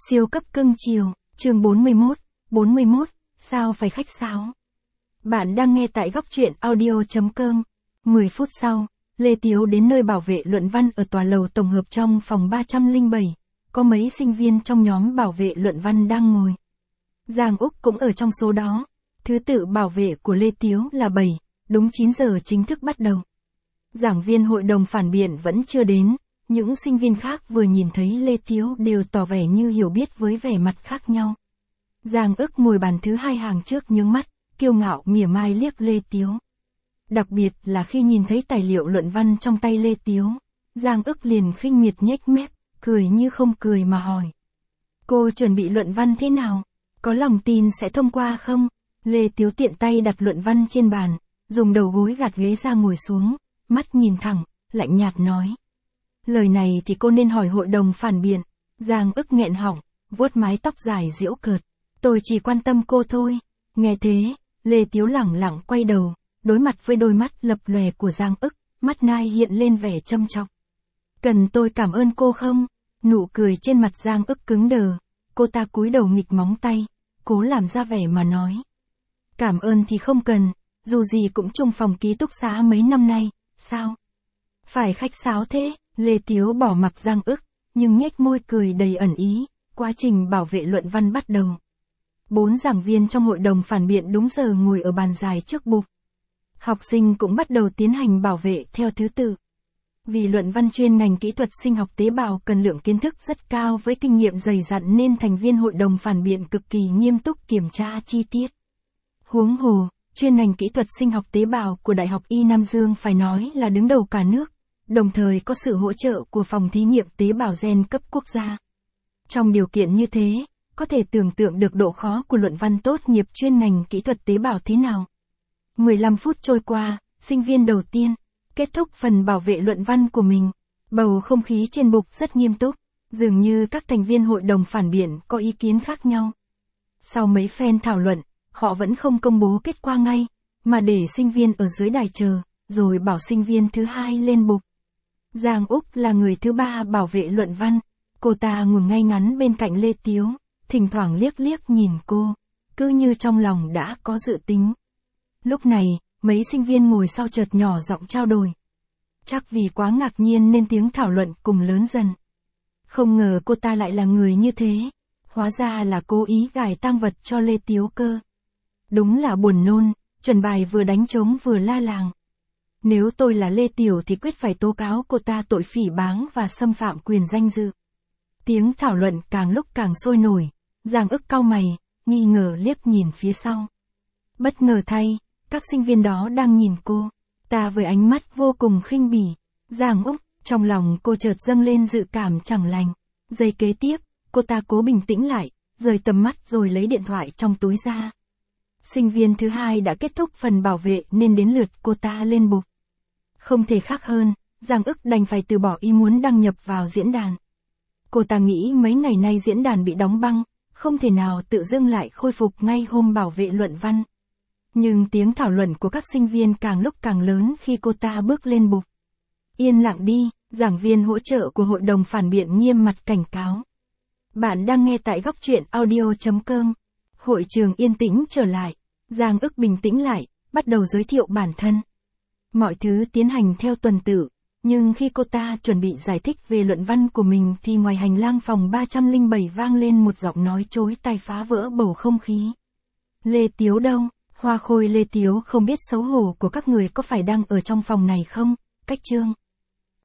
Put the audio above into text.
Siêu cấp cưng chiều, chương 41, sao phải khách sáo. Bạn đang nghe tại góc truyện audio.com. 10 phút sau, Lê Tiếu đến nơi bảo vệ luận văn ở tòa lầu tổng hợp trong phòng 307. Có mấy sinh viên trong nhóm bảo vệ luận văn đang ngồi. Giang Úc cũng ở trong số đó. Thứ tự bảo vệ của Lê Tiếu là 7, đúng 9 giờ chính thức bắt đầu. Giảng viên hội đồng phản biện vẫn chưa đến. Những sinh viên khác vừa nhìn thấy Lê Tiếu đều tỏ vẻ như hiểu biết với vẻ mặt khác nhau. Giang Ức ngồi bàn thứ 2 hàng trước nhướng mắt, kiêu ngạo mỉa mai liếc Lê Tiếu. Đặc biệt là khi nhìn thấy tài liệu luận văn trong tay Lê Tiếu, Giang Ức liền khinh miệt nhếch mép, cười như không cười mà hỏi. Cô chuẩn bị luận văn thế nào? Có lòng tin sẽ thông qua không? Lê Tiếu tiện tay đặt luận văn trên bàn, dùng đầu gối gạt ghế ra ngồi xuống, mắt nhìn thẳng, lạnh nhạt nói. Lời này thì cô nên hỏi hội đồng phản biện. Giang Ức nghẹn họng, vuốt mái tóc dài giễu cợt. Tôi chỉ quan tâm cô thôi. Nghe thế, Lê Tiếu lẳng lặng quay đầu, đối mặt với đôi mắt lập lòe của Giang Ức, mắt nai hiện lên vẻ châm chọc. Cần tôi cảm ơn cô không? Nụ cười trên mặt Giang Ức cứng đờ. Cô ta cúi đầu nghịch móng tay, cố làm ra vẻ mà nói. Cảm ơn thì không cần, dù gì cũng chung phòng ký túc xá mấy năm nay, sao? Phải khách sáo thế? Lê Tiếu bỏ mặc Giang Ức, nhưng nhếch môi cười đầy ẩn ý. Quá trình bảo vệ luận văn bắt đầu. 4 giảng viên trong hội đồng phản biện đúng giờ ngồi ở bàn dài trước bục. Học sinh cũng bắt đầu tiến hành bảo vệ theo thứ tự. Vì luận văn chuyên ngành kỹ thuật sinh học tế bào cần lượng kiến thức rất cao với kinh nghiệm dày dặn nên thành viên hội đồng phản biện cực kỳ nghiêm túc kiểm tra chi tiết. Huống hồ, chuyên ngành kỹ thuật sinh học tế bào của Đại học Y Nam Dương phải nói là đứng đầu cả nước. Đồng thời có sự hỗ trợ của phòng thí nghiệm tế bào gen cấp quốc gia. Trong điều kiện như thế, có thể tưởng tượng được độ khó của luận văn tốt nghiệp chuyên ngành kỹ thuật tế bào thế nào. 15 phút trôi qua, sinh viên đầu tiên kết thúc phần bảo vệ luận văn của mình. Bầu không khí trên bục rất nghiêm túc, dường như các thành viên hội đồng phản biện có ý kiến khác nhau. Sau mấy phen thảo luận, họ vẫn không công bố kết quả ngay, mà để sinh viên ở dưới đài chờ, rồi bảo sinh viên thứ 2 lên bục. Giang Úc là người thứ 3 bảo vệ luận văn. Cô ta ngồi ngay ngắn bên cạnh Lê Tiếu, thỉnh thoảng liếc liếc nhìn cô, cứ như trong lòng đã có dự tính. Lúc này, mấy sinh viên ngồi sau chợt nhỏ giọng trao đổi. Chắc vì quá ngạc nhiên nên tiếng thảo luận cùng lớn dần. Không ngờ cô ta lại là người như thế. Hóa ra là cố ý gài tang vật cho Lê Tiếu cơ. Đúng là buồn nôn, chuẩn bài vừa đánh trống vừa la làng. Nếu tôi là Lê Tiểu thì quyết phải tố cáo cô ta tội phỉ báng và xâm phạm quyền danh dự. Tiếng thảo luận càng lúc càng sôi nổi. Giang Ức cau mày, nghi ngờ liếc nhìn phía sau. Bất ngờ thay, các sinh viên đó đang nhìn cô. Ta với ánh mắt vô cùng khinh bỉ. Giang Úc, trong lòng cô chợt dâng lên dự cảm chẳng lành. Giây kế tiếp, cô ta cố bình tĩnh lại, rời tầm mắt rồi lấy điện thoại trong túi ra. Sinh viên thứ 2 đã kết thúc phần bảo vệ nên đến lượt cô ta lên bục. Không thể khác hơn, Giang Ức đành phải từ bỏ ý muốn đăng nhập vào diễn đàn. Cô ta nghĩ mấy ngày nay diễn đàn bị đóng băng, không thể nào tự dưng lại khôi phục ngay hôm bảo vệ luận văn. Nhưng tiếng thảo luận của các sinh viên càng lúc càng lớn khi cô ta bước lên bục. Yên lặng đi, giảng viên hỗ trợ của hội đồng phản biện nghiêm mặt cảnh cáo. Bạn đang nghe tại góc truyện audio.com. Hội trường yên tĩnh trở lại. Giang Ức bình tĩnh lại, bắt đầu giới thiệu bản thân. Mọi thứ tiến hành theo tuần tự, nhưng khi cô ta chuẩn bị giải thích về luận văn của mình thì ngoài hành lang phòng 307 vang lên một giọng nói chối tai phá vỡ bầu không khí. Lê Tiếu đâu? Hoa khôi Lê Tiếu không biết xấu hổ của các người có phải đang ở trong phòng này không? Cách chương.